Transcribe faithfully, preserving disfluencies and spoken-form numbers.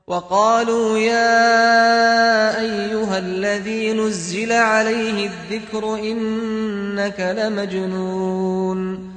وقالوا يا أيها الذي نزل عليه الذكر إنك لمجنون